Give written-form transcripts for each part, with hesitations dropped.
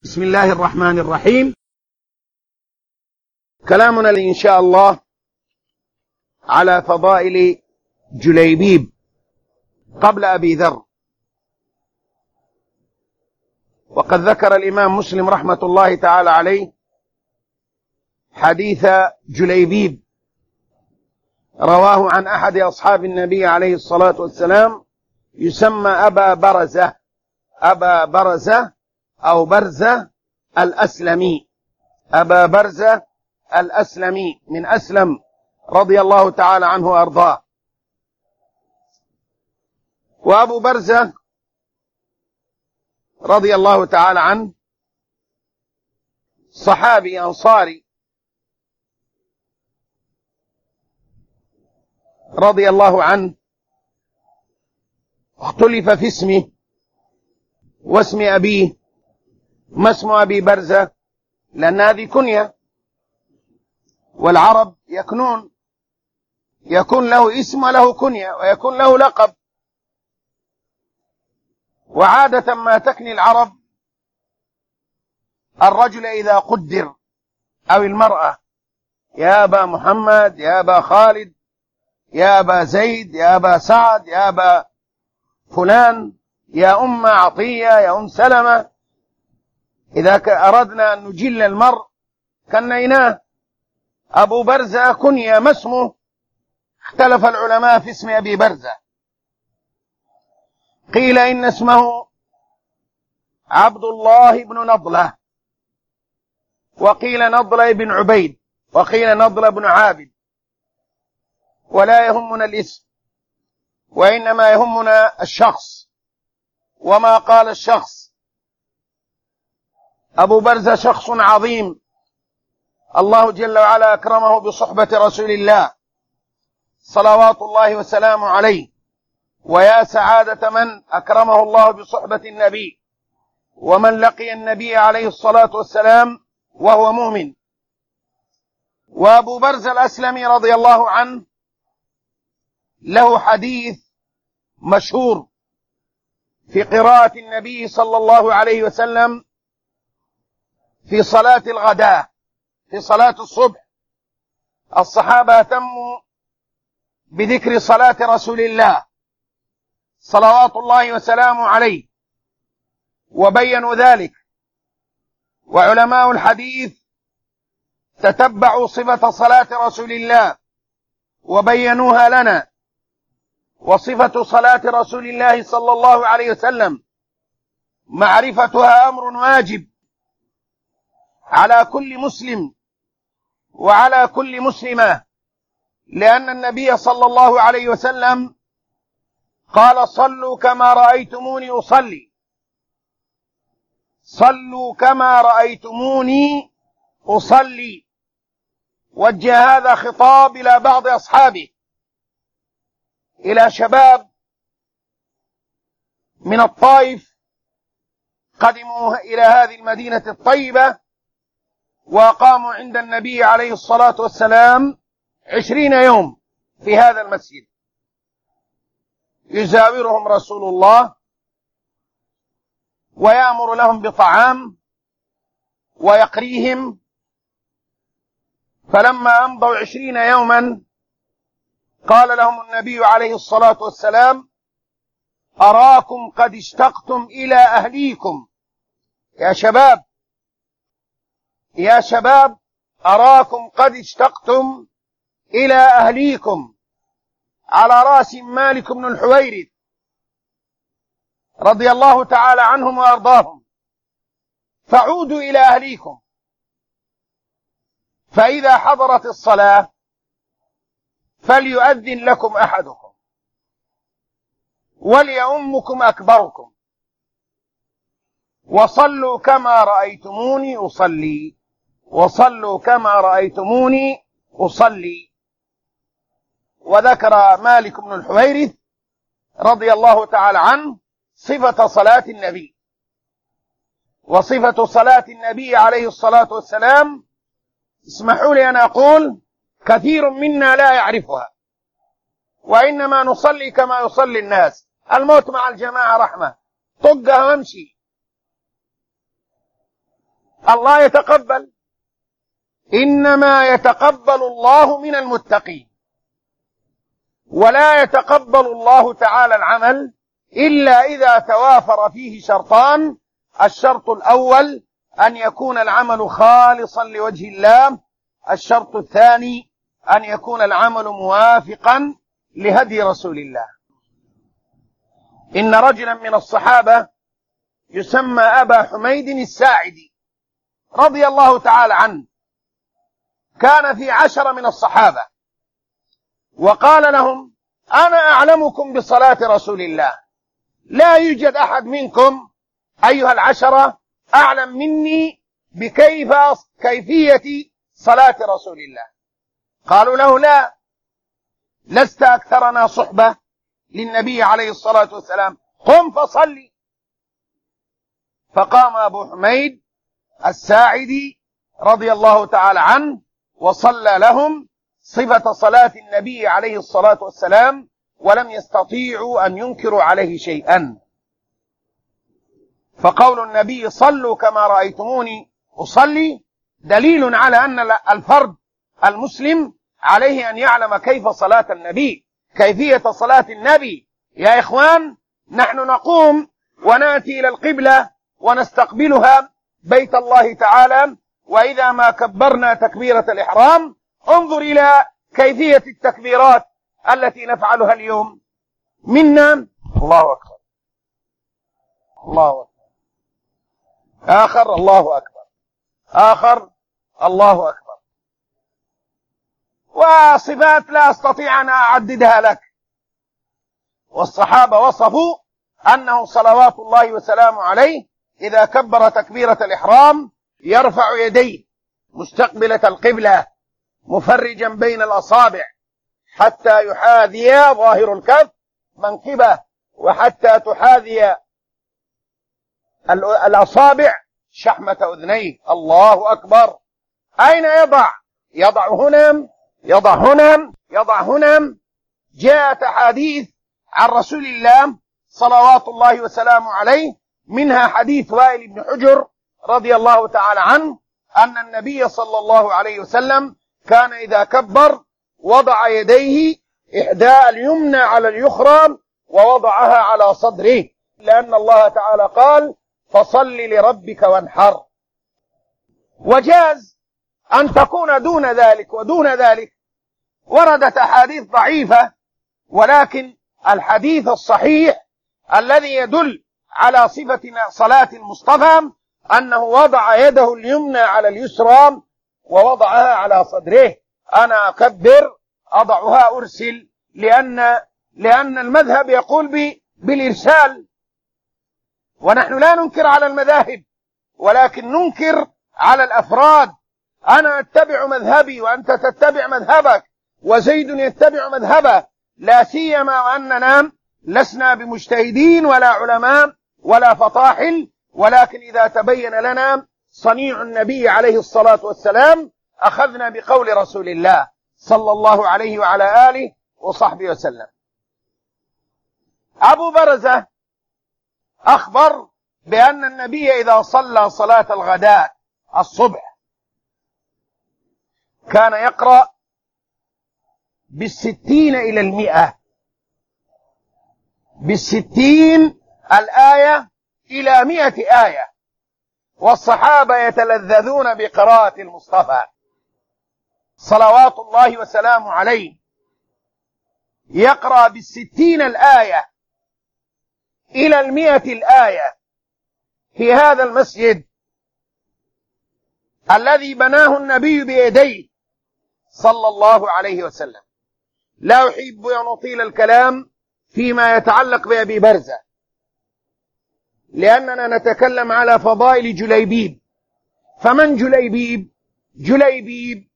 بسم الله الرحمن الرحيم. كلامنا إن شاء الله على فضائل جليبيب قبل أبي ذر. وقد ذكر الإمام مسلم رحمة الله تعالى عليه حديث جليبيب رواه عن أحد أصحاب النبي عليه الصلاة والسلام، يسمى أبا برزة أو برزة الأسلمي، أبا برزة الأسلمي من أسلم رضي الله تعالى عنه وأرضاه. وأبو برزة رضي الله تعالى عنه صحابي أنصاري رضي الله عنه، اختلف في اسمه واسم أبيه. ما اسم أبي برزة؟ لأن هذه كنية، والعرب يكون له اسم وله كنية ويكون له لقب. وعادة ما تكني العرب الرجل إذا قدر أو المرأة، يا أبا محمد، يا أبا خالد، يا أبا زيد، يا أبا سعد، يا أبا فلان، يا أم عطية، يا أم سلمة. إذا أردنا أن نجل المرء كنيناه. أبو برزة كنية، ما اسمه؟ اختلف العلماء في اسم أبي برزة. قيل إن اسمه عبد الله بن نضلة، وقيل نضلة بن عبيد، وقيل نضلة بن عابد. ولا يهمنا الاسم، وإنما يهمنا الشخص وما قال الشخص. أبو برزة شخص عظيم، الله جل وعلا أكرمه بصحبة رسول الله صلوات الله وسلامه عليه. ويا سعادة من أكرمه الله بصحبة النبي ومن لقي النبي عليه الصلاة والسلام وهو مؤمن. وأبو برزة الأسلمي رضي الله عنه له حديث مشهور في قراءة النبي صلى الله عليه وسلم في صلاة الغداء، في صلاة الصبح. الصحابة اهتموا بذكر صلاة رسول الله صلوات الله وسلامه عليه وبينوا ذلك. وعلماء الحديث تتبعوا صفة صلاة رسول الله وبينوها لنا. وصفة صلاة رسول الله صلى الله عليه وسلم معرفتها أمر واجب على كل مسلم وعلى كل مسلمة، لأن النبي صلى الله عليه وسلم قال: صلوا كما رأيتموني أصلي، صلوا كما رأيتموني أصلي. وجه هذا خطاب إلى بعض أصحابه، إلى شباب من الطائف قدموا إلى هذه المدينة الطيبة وقاموا عند النبي عليه الصلاة والسلام 20 يوم في هذا المسجد، يزاورهم رسول الله ويأمر لهم بطعام ويقريهم. فلما أمضوا 20 يوما قال لهم النبي عليه الصلاة والسلام: أراكم قد اشتقتم إلى أهليكم. يا شباب أراكم قد اشتقتم إلى أهليكم. على رأس مالك بن الحويرث رضي الله تعالى عنهم وأرضاهم. فعودوا إلى أهليكم، فإذا حضرت الصلاة فليؤذن لكم أحدكم وليؤمكم أكبركم، وصلوا كما رأيتموني أصلي، وصلوا كما رأيتموني أصلي. وذكر مالك بن الحويرث رضي الله تعالى عنه صفة صلاة النبي. وصفة صلاة النبي عليه الصلاة والسلام، اسمحوا لي أن أقول، كثير منا لا يعرفها، وإنما نصلي كما يصلي الناس. الموت مع الجماعة رحمة، طقها وامشي. الله يتقبل، إنما يتقبل الله من المتقين، ولا يتقبل الله تعالى العمل إلا إذا توافر فيه شرطان: الشرط الأول أن يكون العمل خالصا لوجه الله، الشرط الثاني أن يكون العمل موافقا لهدي رسول الله. إن رجلا من الصحابة يسمى أبا حميد الساعدي رضي الله تعالى عنه، كان في 10 من الصحابة، وقال لهم: أنا أعلمكم بصلاة رسول الله، لا يوجد أحد منكم أيها 10 أعلم مني بكيفية صلاة رسول الله. قالوا له: لا، لست أكثرنا صحبة للنبي عليه الصلاة والسلام، قم فصلي. فقام أبو حميد الساعدي رضي الله تعالى عنه وصلى لهم صفة صلاة النبي عليه الصلاة والسلام، ولم يستطيعوا أن ينكروا عليه شيئا. فقول النبي: صلوا كما رأيتموني أصلي، دليل على أن الفرد المسلم عليه أن يعلم كيف صلاة النبي، كيفية صلاة النبي. يا إخوان، نحن نقوم ونأتي إلى القبلة ونستقبلها بيت الله تعالى، وإذا ما كبرنا تكبيرة الإحرام انظر إلى كيفية التكبيرات التي نفعلها اليوم منا: الله أكبر، الله أكبر، آخر الله أكبر، آخر الله أكبر، وصفات لا أستطيع أن أعددها لك. والصحابة وصفوا أنه صلوات الله وسلامه عليه إذا كبر تكبيرة الإحرام يرفع يديه مستقبلة القبلة مفرجا بين الأصابع حتى يحاذي ظاهر الكف منكبه، وحتى تحاذي الأصابع شحمة أذنيه. الله أكبر. أين يضع؟ يضع هنا، يضع هنا، يضع هنا. جاءت أحاديث عن رسول الله صلوات الله وسلامه عليه، منها حديث وائل بن حجر رضي الله تعالى عنه أن النبي صلى الله عليه وسلم كان إذا كبر وضع يديه إحدى اليمنى على اليسرى ووضعها على صدره، لأن الله تعالى قال: فصل لربك وانحر. وجاز أن تكون دون ذلك ودون ذلك. وردت أحاديث ضعيفة، ولكن الحديث الصحيح الذي يدل على صفة صلاة المصطفى أنه وضع يده اليمنى على اليسرى ووضعها على صدره. أنا أكبر، أضعها أرسل، لأن المذهب يقول بالإرسال، ونحن لا ننكر على المذاهب، ولكن ننكر على الأفراد. أنا أتبع مذهبي وأنت تتبع مذهبك وزيد يتبع مذهبه، لا سيما وأننا لسنا بمجتهدين ولا علماء ولا فطاحل، ولكن إذا تبين لنا صنيع النبي عليه الصلاة والسلام أخذنا بقول رسول الله صلى الله عليه وعلى آله وصحبه وسلم. أبو برزة أخبر بأن النبي إذا صلى صلاة الغداء الصبح كان يقرأ 60 إلى 100، 60 الآية إلى 100 آية، والصحابة يتلذذون بقراءة المصطفى صلوات الله وسلامه عليه، يقرأ 60 الآية إلى 100 الآية في هذا المسجد الذي بناه النبي بيديه صلى الله عليه وسلم. لا أحب أن أطيل الكلام فيما يتعلق بأبي برزة، لأننا نتكلم على فضائل جليبيب. فمن جليبيب؟ جليبيب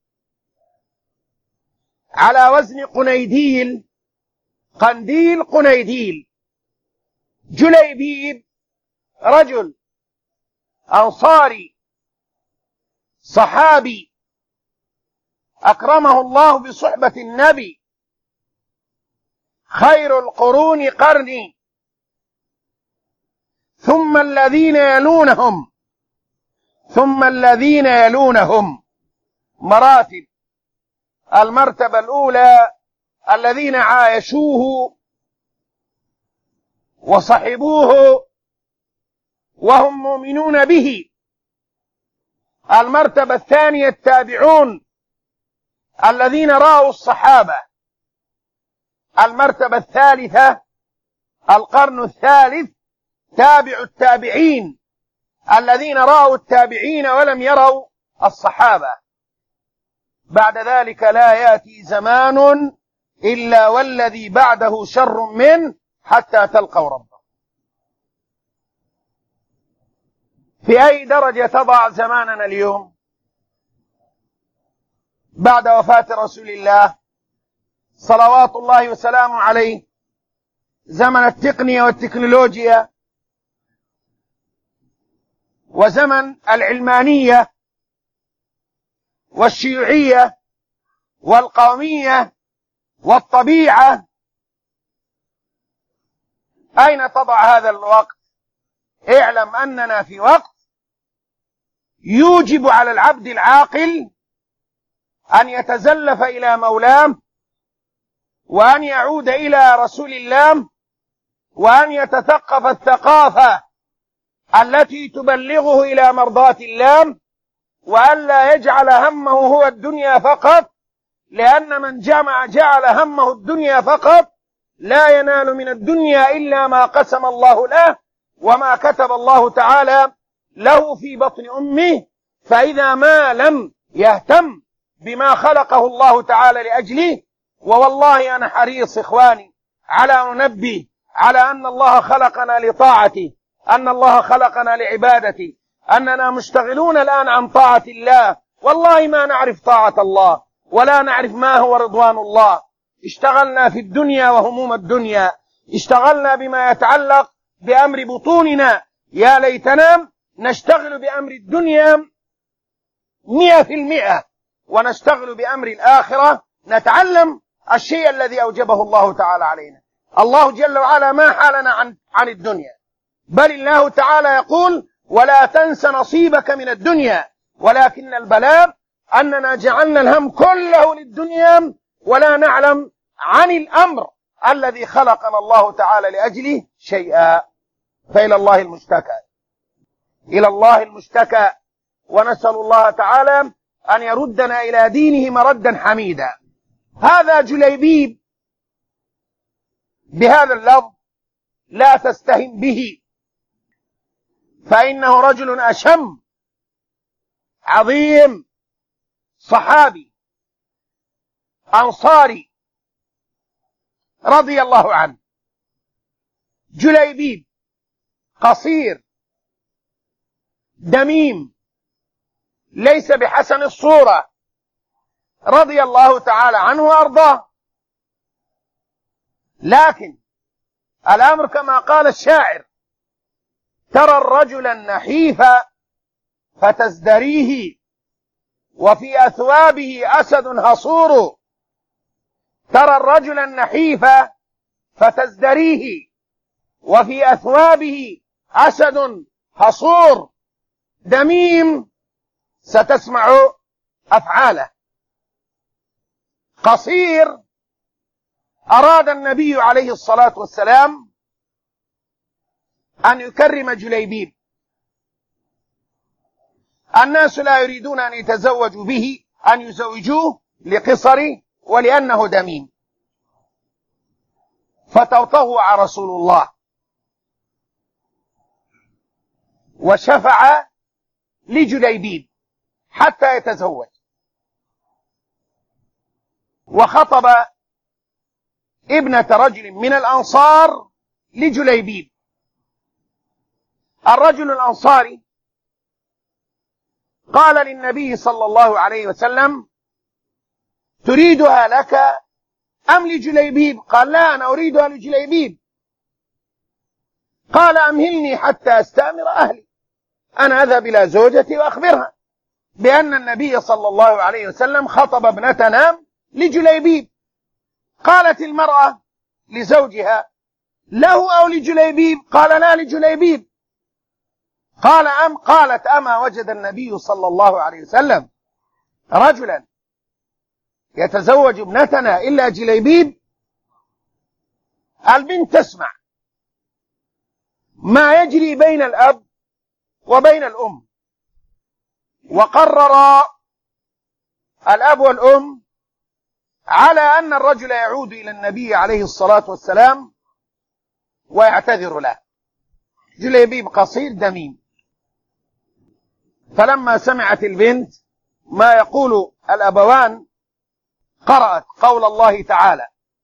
على وزن قنيديل، قنديل قنيديل. جليبيب رجل أنصاري صحابي أكرمه الله بصحبة النبي، خير القرون قرني ثم الذين يلونهم ثم الذين يلونهم مراتب. المرتبة الأولى الذين عايشوه وصحبوه وهم مؤمنون به. المرتبة الثانية التابعون الذين رأوا الصحابة. المرتبة الثالثة القرن الثالث تابع التابعين الذين رأوا التابعين ولم يروا الصحابة. بعد ذلك لا يأتي زمان إلا والذي بعده شر منه حتى تلقوا ربه. في أي درجة تضع زماننا اليوم بعد وفاة رسول الله صلوات الله وسلامه عليه؟ زمن التقنية والتكنولوجيا وزمن العلمانية والشيوعية والقومية والطبيعة. أين تضع هذا الوقت؟ اعلم أننا في وقت يوجب على العبد العاقل أن يتزلف إلى مولاه وأن يعود إلى رسول الله وأن يتثقف الثقافة التي تبلغه إلى مرضاة الله، وأن لا يجعل همه هو الدنيا فقط، لأن من جعل همه الدنيا فقط لا ينال من الدنيا إلا ما قسم الله له وما كتب الله تعالى له في بطن أمه. فإذا ما لم يهتم بما خلقه الله تعالى لأجله، ووالله أنا حريص إخواني على أن ننبه على أن الله خلقنا لطاعته، أن الله خلقنا لعبادته، أننا مشتغلون الآن عن طاعة الله، والله ما نعرف طاعة الله ولا نعرف ما هو رضوان الله. اشتغلنا في الدنيا وهموم الدنيا، اشتغلنا بما يتعلق بأمر بطوننا. يا ليتنا نشتغل بأمر الدنيا 100% ونشتغل بأمر الآخرة، نتعلم الشيء الذي أوجبه الله تعالى علينا. الله جل وعلا ما حالنا عن الدنيا، بل الله تعالى يقول ولا تنس نصيبك من الدنيا، ولكن البلاء أننا جعلنا الهم كله للدنيا ولا نعلم عن الأمر الذي خلقنا الله تعالى لأجله شيئا. فإلى الله المشتكى، إلى الله المشتكى، ونسأل الله تعالى أن يردنا إلى دينه مردا حميدا. هذا جليبيب بهذا اللفظ لا تستهن به، فإنه رجل أشم عظيم صحابي أنصاري رضي الله عنه. جليبيب قصير دميم ليس بحسن الصورة رضي الله تعالى عنه وأرضاه، لكن الأمر كما قال الشاعر ترى الرجل النحيف فتزدريه وفي أثوابه أسد هصور. ترى الرجل النحيف فتزدريه وفي أثوابه أسد هصور. دميم ستسمع أفعاله. قصير أراد النبي عليه الصلاة والسلام أن يكرم جليبيب. الناس لا يريدون أن يتزوجوا به، أن يزوجوه لقصره ولأنه دميم، فتطوع رسول الله وشفع لجليبيب حتى يتزوج، وخطب ابنة رجل من الأنصار لجليبيب. الرجل الأنصاري قال للنبي صلى الله عليه وسلم تريدها لك أم لجليبيب؟ قال لا، أنا أريدها لجليبيب. قال أمهلني حتى أستأمر أهلي، أنا أذهب إلى زوجتي وأخبرها بأن النبي صلى الله عليه وسلم خطب ابنتنا لجليبيب. قالت المرأة لزوجها له أو لجليبيب؟ قال لا، لجليبيب. قالت أما وجد النبي صلى الله عليه وسلم رجلا يتزوج ابنتنا إلا جليبيب؟ البنت تسمع ما يجري بين الأب وبين الأم، وقرر الأب والأم على أن الرجل يعود إلى النبي عليه الصلاة والسلام ويعتذر له. جليبيب قصير دميم. فلما سمعت البنت ما يقول الأبوان قرأت قول الله تعالى: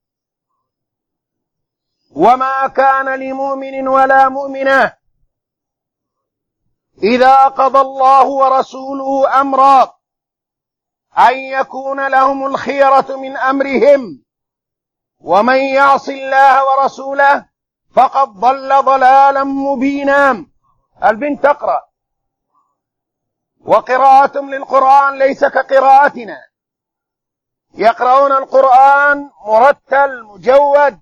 وما كان لمؤمن ولا مؤمنة إذا قضى الله ورسوله أمرا أن يكون لهم الخيرة من أمرهم ومن يعص الله ورسوله فقد ضل ضلالا مبينا. البنت تقرأ، وقراءتهم للقرآن ليس كقراءتنا، يقرؤون القرآن مرتل مجود.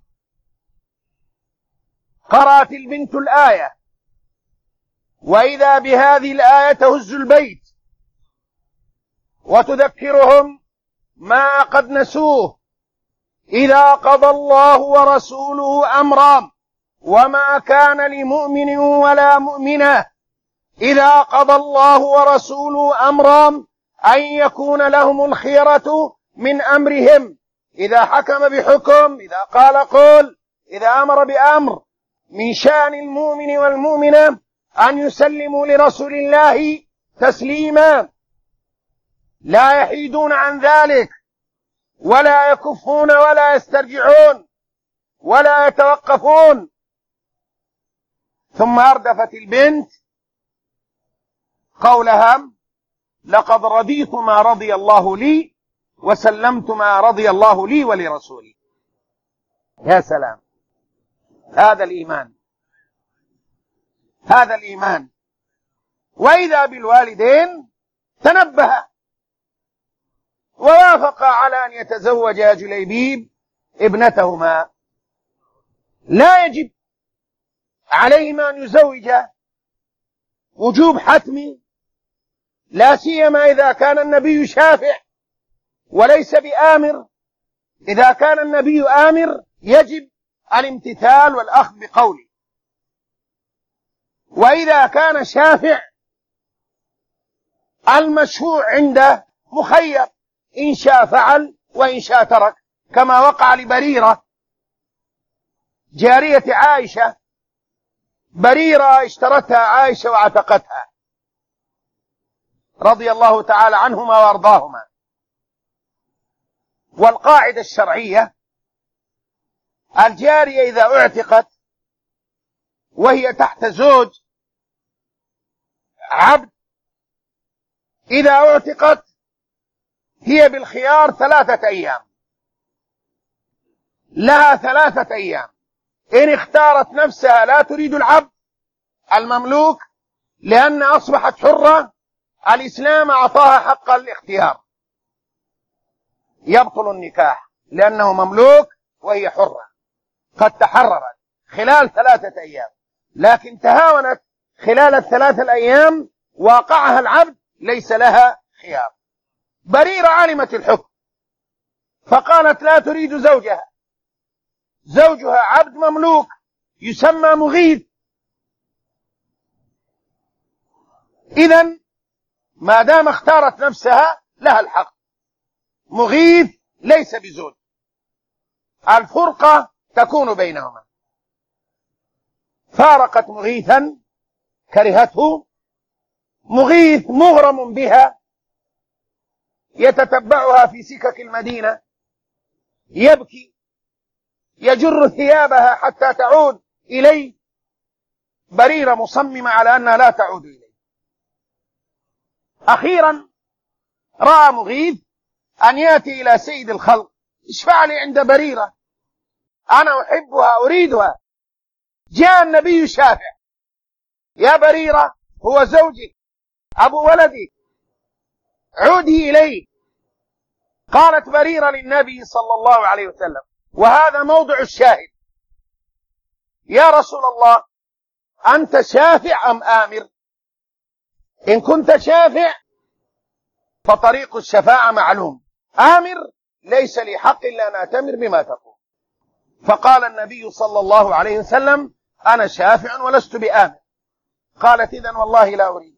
قرأت البنت الآية، وإذا بهذه الآية تهز البيت وتذكرهم ما قد نسوه: إذا قضى الله ورسوله أمرا وما كان لمؤمن ولا مؤمنة إذا قضى الله ورسوله أمرا أن يكون لهم الخيرة من أمرهم. إذا حكم بحكم، إذا قال قول، إذا أمر بأمر، من شأن المؤمن والمؤمنة أن يسلموا لرسول الله تسليما، لا يحيدون عن ذلك ولا يكفون ولا يسترجعون ولا يتوقفون. ثم أردفت البنت قولها: لقد رضيت ما رضي الله لي وسلمت ما رضي الله لي ولرسولي. يا سلام، هذا الإيمان، هذا الإيمان. وإذا بالوالدين تنبه ووافق على أن يتزوج جليبيب ابنتهما. لا يجب عليهما أن يزوجا وجوب حتمي، لا سيما إذا كان النبي شافع وليس بآمر. إذا كان النبي آمر يجب الامتثال والأخذ بقوله، وإذا كان شافع المشروع عنده مخير، إن شاء فعل وإن شاء ترك، كما وقع لبريرة جارية عائشة. بريرة اشترتها عائشة وعتقتها رضي الله تعالى عنهما وارضاهما. والقاعدة الشرعية: الجارية إذا اعتقت وهي تحت زوج عبد، إذا اعتقت هي بالخيار 3 أيام، لها 3 أيام. إن اختارت نفسها لا تريد العبد المملوك لأن أصبحت حرة، الإسلام أعطاها حق الاختيار، يبطل النكاح لأنه مملوك وهي حرة قد تحررت خلال 3 أيام. لكن تهاونت خلال 3 أيام واقعها العبد، ليس لها خيار. بريرة علمت الحكم فقالت لا تريد زوجها، زوجها عبد مملوك يسمى مغيث. إذن ما دام اختارت نفسها لها الحق. مغيث ليس بزوج، الفرقة تكون بينهما. فارقت مغيثا، كرهته. مغيث مغرم بها، يتتبعها في سكك المدينة، يبكي، يجر ثيابها حتى تعود إليه. بريرة مصممة على أنها لا تعود إليه. أخيرا رأى مغيث أن يأتي إلى سيد الخلق: اشفع لي عند بريرة، أنا أحبها أريدها. جاء النبي شافع: يا بريرة، هو زوجك أبو ولدي، عودي إليه. قالت بريرة للنبي صلى الله عليه وسلم، وهذا موضع الشاهد: يا رسول الله، أنت شافع أم آمر؟ إن كنت شافع فطريق الشفاعة معلوم، آمر ليس لي حق إلا أن أتمر بما تقول. فقال النبي صلى الله عليه وسلم: أنا شافع ولست بآمر. قالت: إذن والله لا أريد.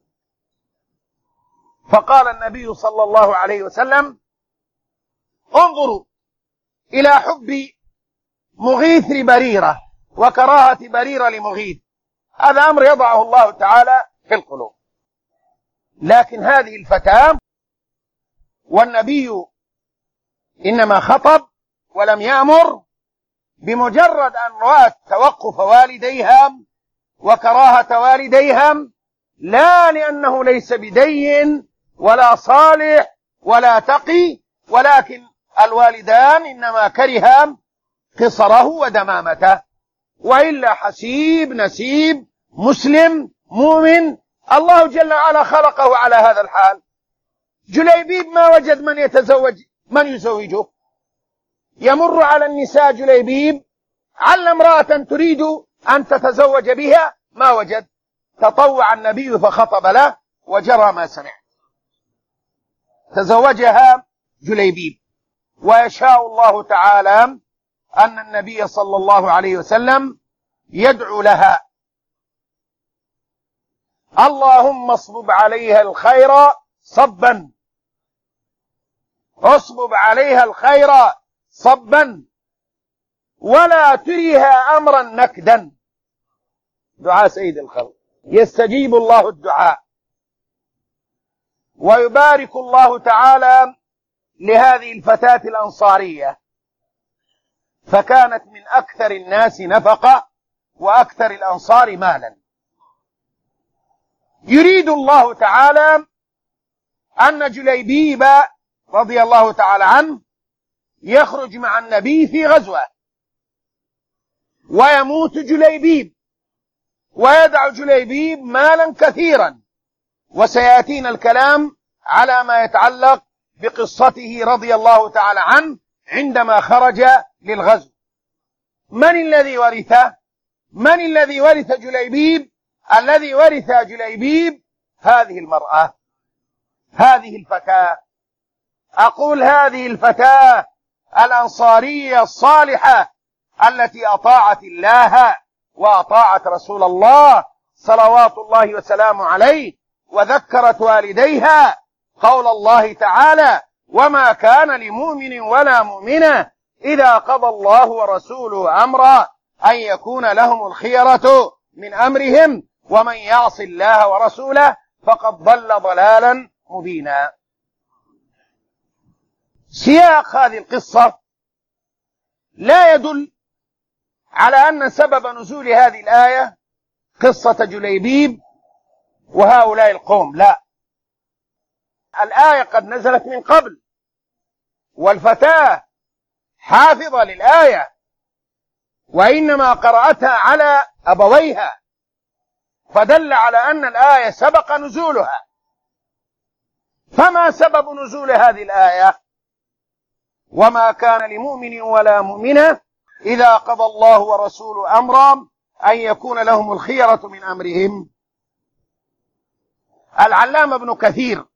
فقال النبي صلى الله عليه وسلم: انظروا إلى حب مغيث لبريرة وكراهة بريرة لمغيث، هذا أمر يضعه الله تعالى في القلوب. لكن هذه الفتاة والنبي إنما خطب ولم يأمر، بمجرد أن رأت توقف والديها وكراهة والديها، لا لأنه ليس بدين ولا صالح ولا تقي، ولكن الوالدان إنما كرها قصره ودمامته، وإلا حسيب نسيب مسلم مؤمن الله جل وعلا خلقه على هذا الحال. جليبيب ما وجد من يزوجه، يمر على النساء جليبيب على امرأة تريد أن تتزوج بها، ما وجد، تطوع النبي فخطب له وجرى ما سمع، تزوجها جليبيب. ويشاء الله تعالى أن النبي صلى الله عليه وسلم يدعو لها: اللهم اصبب عليها الخير صبا، اصبب عليها الخير صبا، ولا تريها أمرا نكدا. دعاء سيد الخلق، يستجيب الله الدعاء. ويبارك الله تعالى لهذه الفتاة الأنصارية، فكانت من أكثر الناس نفقة وأكثر الأنصار مالا. يريد الله تعالى أن جليبيب رضي الله تعالى عنه يخرج مع النبي في غزوة، ويموت جليبيب، ويدع جليبيب مالا كثيرا، وسيأتينا الكلام على ما يتعلق بقصته رضي الله تعالى عنه عندما خرج للغزو. من الذي ورثه؟ من الذي ورث جليبيب؟ الذي ورث جليبيب هذه المرأة، هذه الفتاة. أقول هذه الفتاة الأنصارية الصالحة التي أطاعت الله وأطاعت رسول الله صلوات الله وسلامه عليه، وذكرت والديها قول الله تعالى: وما كان لمؤمن ولا مؤمنة إذا قضى الله ورسوله أمرا أن يكون لهم الخيرة من أمرهم ومن يعص الله ورسوله فقد ضل ضلالا مبينا. سياق هذه القصة لا يدل على أن سبب نزول هذه الآية قصة جليبيب وهؤلاء القوم، لا، الآية قد نزلت من قبل، والفتاة حافظة للآية، وإنما قرأتها على أبويها، فدل على أن الآية سبق نزولها. فما سبب نزول هذه الآية؟ وما كان لمؤمن ولا مؤمنة إذا قضى الله ورسوله أمرا أن يكون لهم الخيرة من أمرهم. العلامة ابن كثير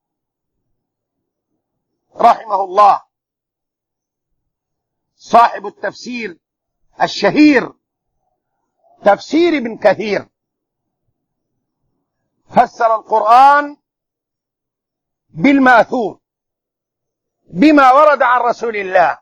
رحمه الله صاحب التفسير الشهير تفسير ابن كثير فسر القرآن بالماثور بما ورد عن رسول الله.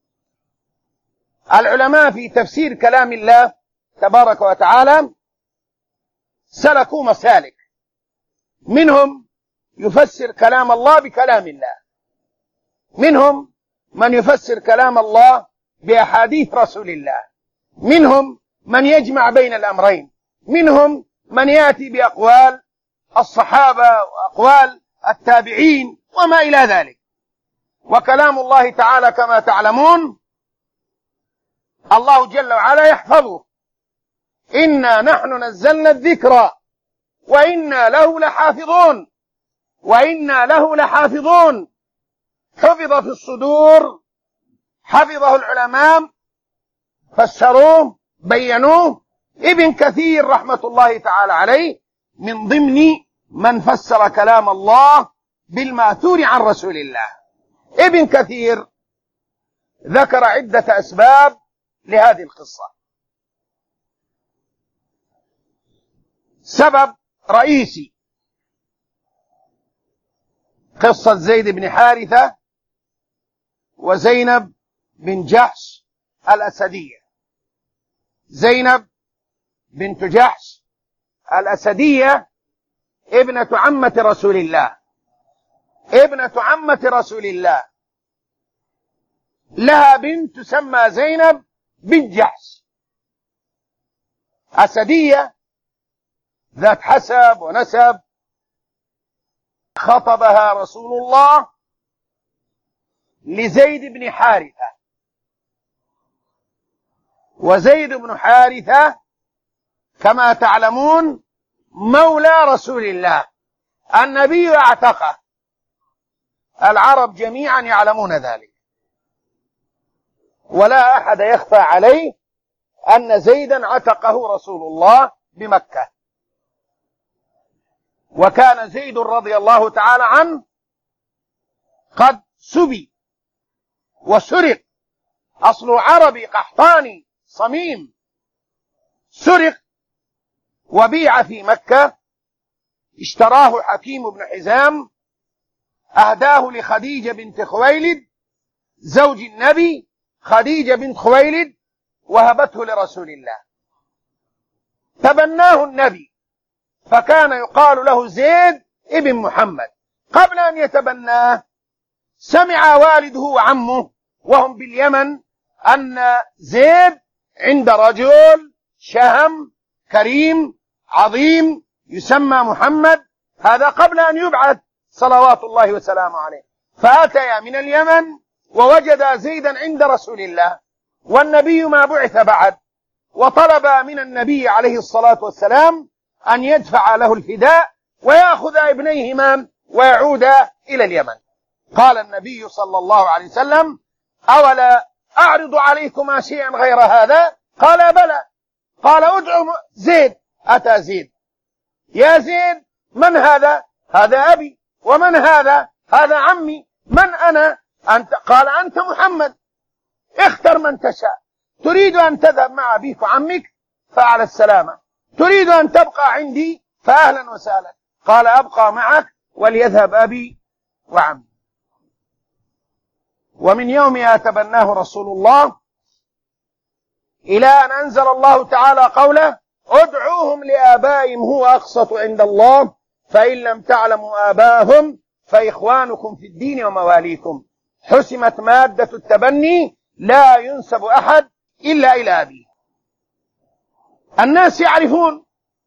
العلماء في تفسير كلام الله تبارك وتعالى سلكوا مسالك، منهم يفسر كلام الله بكلام الله، منهم من يفسر كلام الله بأحاديث رسول الله، منهم من يجمع بين الأمرين، منهم من يأتي بأقوال الصحابة وأقوال التابعين وما إلى ذلك. وكلام الله تعالى كما تعلمون الله جل وعلا يحفظه: إنا نحن نزلنا الذكر وإنا له لحافظون، وإنا له لحافظون. حفظ في الصدور، حفظه العلماء، فسروه بينوه. ابن كثير رحمة الله تعالى عليه من ضمن من فسر كلام الله بالماثور عن رسول الله. ابن كثير ذكر عدة أسباب لهذه القصة. سبب رئيسي قصة زيد بن حارثة وزينب بن جحش الأسدية. زينب بنت جحش الأسدية ابنة عمة رسول الله، ابنة عمة رسول الله، لها بنت تسمى زينب بنت جحش، أسدية ذات حسب ونسب. خطبها رسول الله لزيد بن حارثة، وزيد بن حارثة كما تعلمون مولى رسول الله، النبي اعتقه، العرب جميعا يعلمون ذلك، ولا أحد يخفى عليه أن زيدا عتقه رسول الله بمكة. وكان زيد رضي الله تعالى عنه قد سبي وسرق، أصله عربي قحطاني صميم، سرق وبيع في مكة، اشتراه حكيم بن حزام، أهداه لخديجة بنت خويلد زوج النبي، خديجة بنت خويلد وهبته لرسول الله، تبناه النبي، فكان يقال له زيد ابن محمد. قبل أن يتبناه سمع والده وعمه وهم باليمن أن زيد عند رجل شهم كريم عظيم يسمى محمد، هذا قبل أن يبعث صلوات الله وسلامه عليه. فأتيا من اليمن ووجد زيدا عند رسول الله والنبي ما بعث بعد، وطلب من النبي عليه الصلاة والسلام أن يدفع له الفداء ويأخذ ابنيهما ويعود إلى اليمن. قال النبي صلى الله عليه وسلم: أولا أعرض عليكما شيئا غير هذا؟ قال: بلى. قال: ادعوا زيد. أتى زيد: يا زيد، من هذا؟ هذا أبي. ومن هذا؟ هذا عمي. من أنا؟ أنت. قال: أنت محمد، اختر من تشاء، تريد أن تذهب مع أبيك وعمك فعلى السلامة، تريد أن تبقى عندي فأهلا وسهلا. قال: أبقى معك وليذهب أبي وعمي. ومن يومها تبناه رسول الله إلى أن أنزل الله تعالى قوله: ادعوهم لآبائهم هو أقسط عند الله فإن لم تعلموا آباءهم فإخوانكم في الدين ومواليكم. حسمت مادة التبني، لا ينسب أحد إلا إلى أبيه. الناس يعرفون.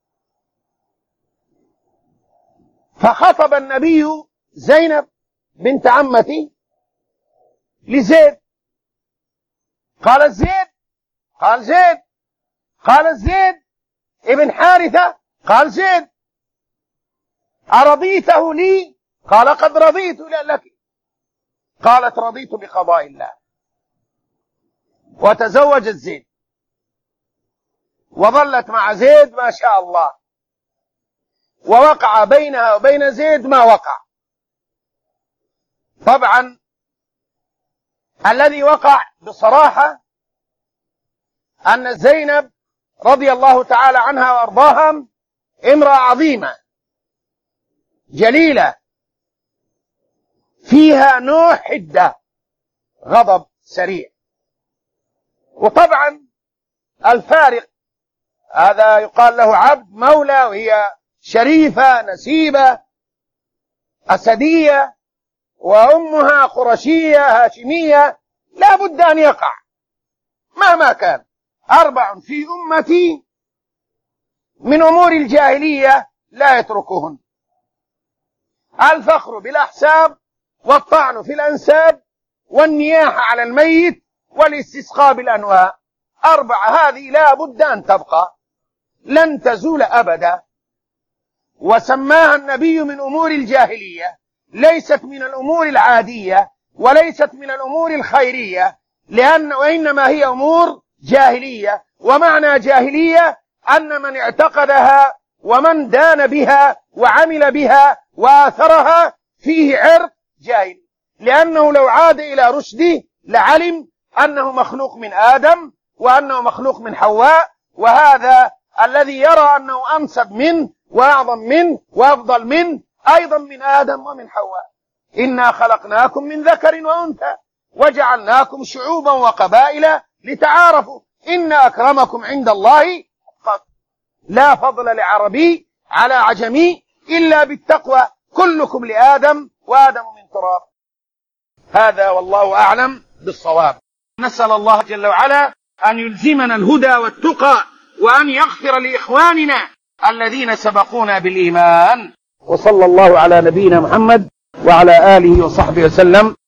فخطب النبي زينب بنت عمتي لزيد. قال: زيد. قال: زيد. قال: زيد ابن حارثة. قال: زيد. أرضيته لي؟ قال: قد رضيت لك. قالت: رضيت بقضاء الله. وتزوجت زيد وظلت مع زيد ما شاء الله، ووقع بينها وبين زيد ما وقع. طبعا الذي وقع بصراحة أن زينب رضي الله تعالى عنها وأرضاها امرأة عظيمة جليلة، فيها نوع حدة، غضب سريع. وطبعا الفارق هذا يقال له عبد مولى، وهي شريفة نسيبة أسدية، وأمها قرشية هاشمية، لا بد أن يقع مهما كان. 4 في أمتي من أمور الجاهلية لا يتركهن: الفخر بالأحساب، والطعن في الأنساب، والنياحة على الميت، والاستسقاء بالأنواع. 4 هذه لا بد أن تبقى، لن تزول أبدا. وسماها النبي من أمور الجاهلية، ليست من الأمور العادية وليست من الأمور الخيرية، وإنما هي أمور جاهلية. ومعنى جاهلية أن من اعتقدها ومن دان بها وعمل بها وآثرها فيه عرق جاهل، لأنه لو عاد إلى رشده لعلم أنه مخلوق من آدم وأنه مخلوق من حواء، وهذا الذي يرى أنه أنسب منه وأعظم منه وأفضل منه أيضا من آدم ومن حواء. إنا خلقناكم من ذكر وأنثى وجعلناكم شعوبا وقبائل لتعارفوا إن أكرمكم عند الله أتقاكم. لا فضل لعربي على عجمي إلا بالتقوى، كلكم لآدم وآدم من تراب. هذا والله أعلم بالصواب. نسأل الله جل وعلا أن يلزمنا الهدى والتقى، وأن يغفر لإخواننا الذين سبقونا بالإيمان. وصلى الله على نبينا محمد وعلى آله وصحبه وسلم.